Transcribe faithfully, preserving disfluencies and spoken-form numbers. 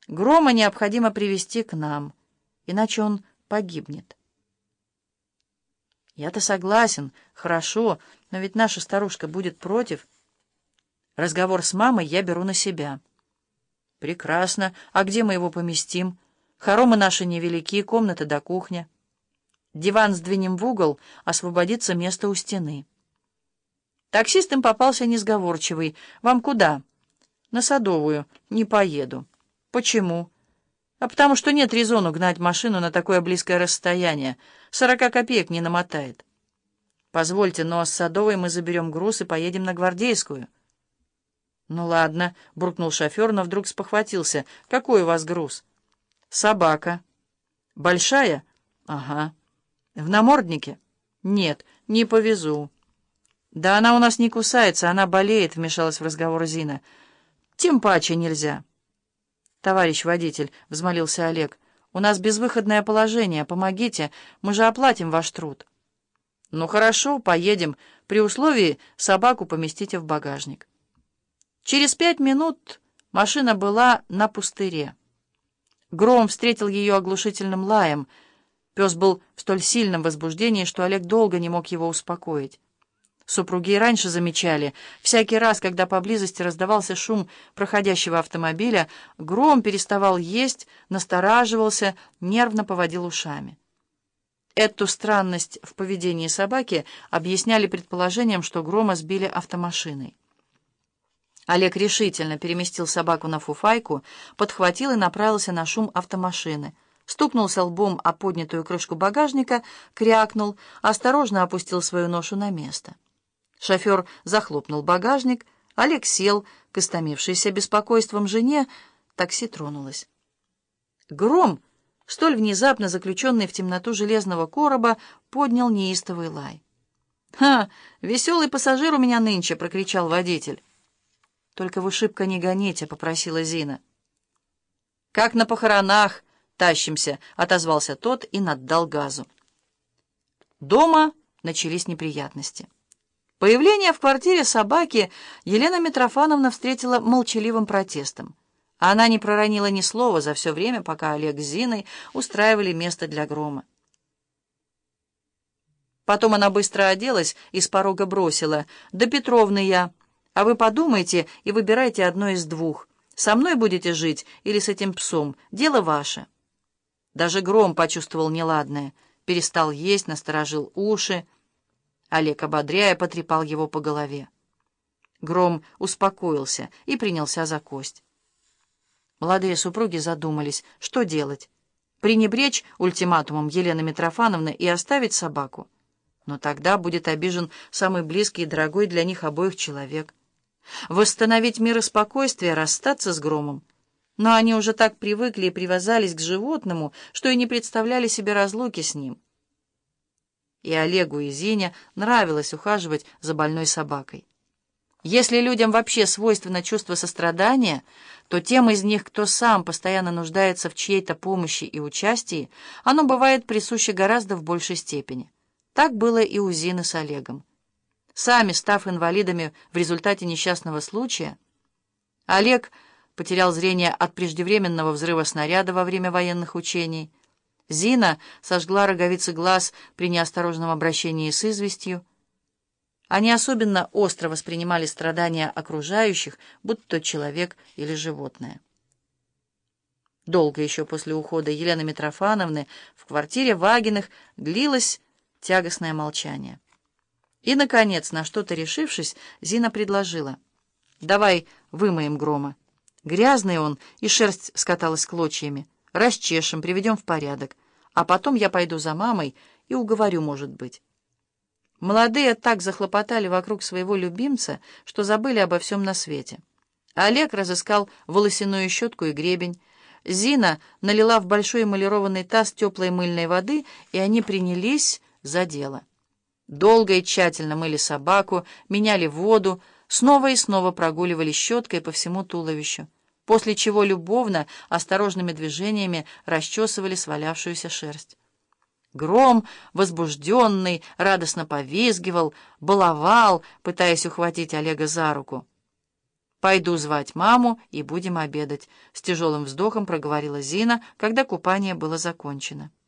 Грома необходимо привести к нам, иначе он погибнет. Я-то согласен, хорошо, но ведь наша старушка будет против. Разговор с мамой я беру на себя. Прекрасно. А где мы его поместим? Хоромы наши невелики, комната до кухня. Диван сдвинем в угол, освободится место у стены. Таксист им попался несговорчивый. Вам куда? На Садовую. Не поеду. Почему? А потому что нет резону гнать машину на такое близкое расстояние. Сорока копеек не намотает. Позвольте, но с Садовой мы заберем груз и поедем на Гвардейскую. Ну ладно, буркнул шофер, но вдруг спохватился. Какой у вас груз? Собака. Большая? Ага. В наморднике? Нет, не повезу. Да она у нас не кусается, она болеет, вмешалась в разговор Зина. Тем паче нельзя. «Товарищ водитель», — взмолился Олег, — «у нас безвыходное положение, помогите, мы же оплатим ваш труд». «Ну хорошо, поедем, при условии собаку поместите в багажник». Через пять минут машина была на пустыре. Гром встретил ее оглушительным лаем. Пес был в столь сильном возбуждении, что Олег долго не мог его успокоить. Супруги и раньше замечали, всякий раз, когда поблизости раздавался шум проходящего автомобиля, Гром переставал есть, настораживался, нервно поводил ушами. Эту странность в поведении собаки объясняли предположением, что Грома сбили автомашиной. Олег решительно переместил собаку на фуфайку, подхватил и направился на шум автомашины. Стукнулся лбом о поднятую крышку багажника, крякнул, осторожно опустил свою ношу на место. Шофер захлопнул багажник, Олег сел, к истомившейся беспокойством жене, такси тронулось. Гром, столь внезапно заключенный в темноту железного короба, поднял неистовый лай. «Ха! Веселый пассажир у меня нынче!» — прокричал водитель. «Только вы шибко не гоните», — попросила Зина. «Как на похоронах тащимся», — отозвался тот и наддал газу. Дома начались неприятности. Появление в квартире собаки Елена Митрофановна встретила молчаливым протестом. Она не проронила ни слова за все время, пока Олег с Зиной устраивали место для Грома. Потом она быстро оделась и с порога бросила: «Да Петровны я, а вы подумайте и выбирайте одно из двух. Со мной будете жить или с этим псом, дело ваше». Даже Гром почувствовал неладное, перестал есть, насторожил уши. Олег, ободряя, потрепал его по голове. Гром успокоился и принялся за кость. Молодые супруги задумались, что делать. Пренебречь ультиматумом Елены Митрофановны и оставить собаку. Но тогда будет обижен самый близкий и дорогой для них обоих человек. Восстановить мир и спокойствие, расстаться с Громом. Но они уже так привыкли и привязались к животному, что и не представляли себе разлуки с ним. И Олегу и Зине нравилось ухаживать за больной собакой. Если людям вообще свойственно чувство сострадания, то тем из них, кто сам постоянно нуждается в чьей-то помощи и участии, оно бывает присуще гораздо в большей степени. Так было и у Зины с Олегом. Сами став инвалидами в результате несчастного случая, Олег потерял зрение от преждевременного взрыва снаряда во время военных учений, Зина сожгла роговицы глаз при неосторожном обращении с известью. Они особенно остро воспринимали страдания окружающих, будь то человек или животное. Долго еще после ухода Елены Митрофановны в квартире Вагиных длилось тягостное молчание. И, наконец, на что-то решившись, Зина предложила: «Давай вымоем Грома. Грязный он, и шерсть скаталась клочьями. Расчешем, приведем в порядок. А потом я пойду за мамой и уговорю, может быть». Молодые так захлопотали вокруг своего любимца, что забыли обо всем на свете. Олег разыскал волосяную щетку и гребень. Зина налила в большой эмалированный таз теплой мыльной воды, и они принялись за дело. Долго и тщательно мыли собаку, меняли воду, снова и снова прогуливали щеткой по всему туловищу, после чего любовно, осторожными движениями расчесывали свалявшуюся шерсть. Гром, возбужденный, радостно повизгивал, баловал, пытаясь ухватить Олега за руку. «Пойду звать маму и будем обедать», — с тяжелым вздохом проговорила Зина, когда купание было закончено.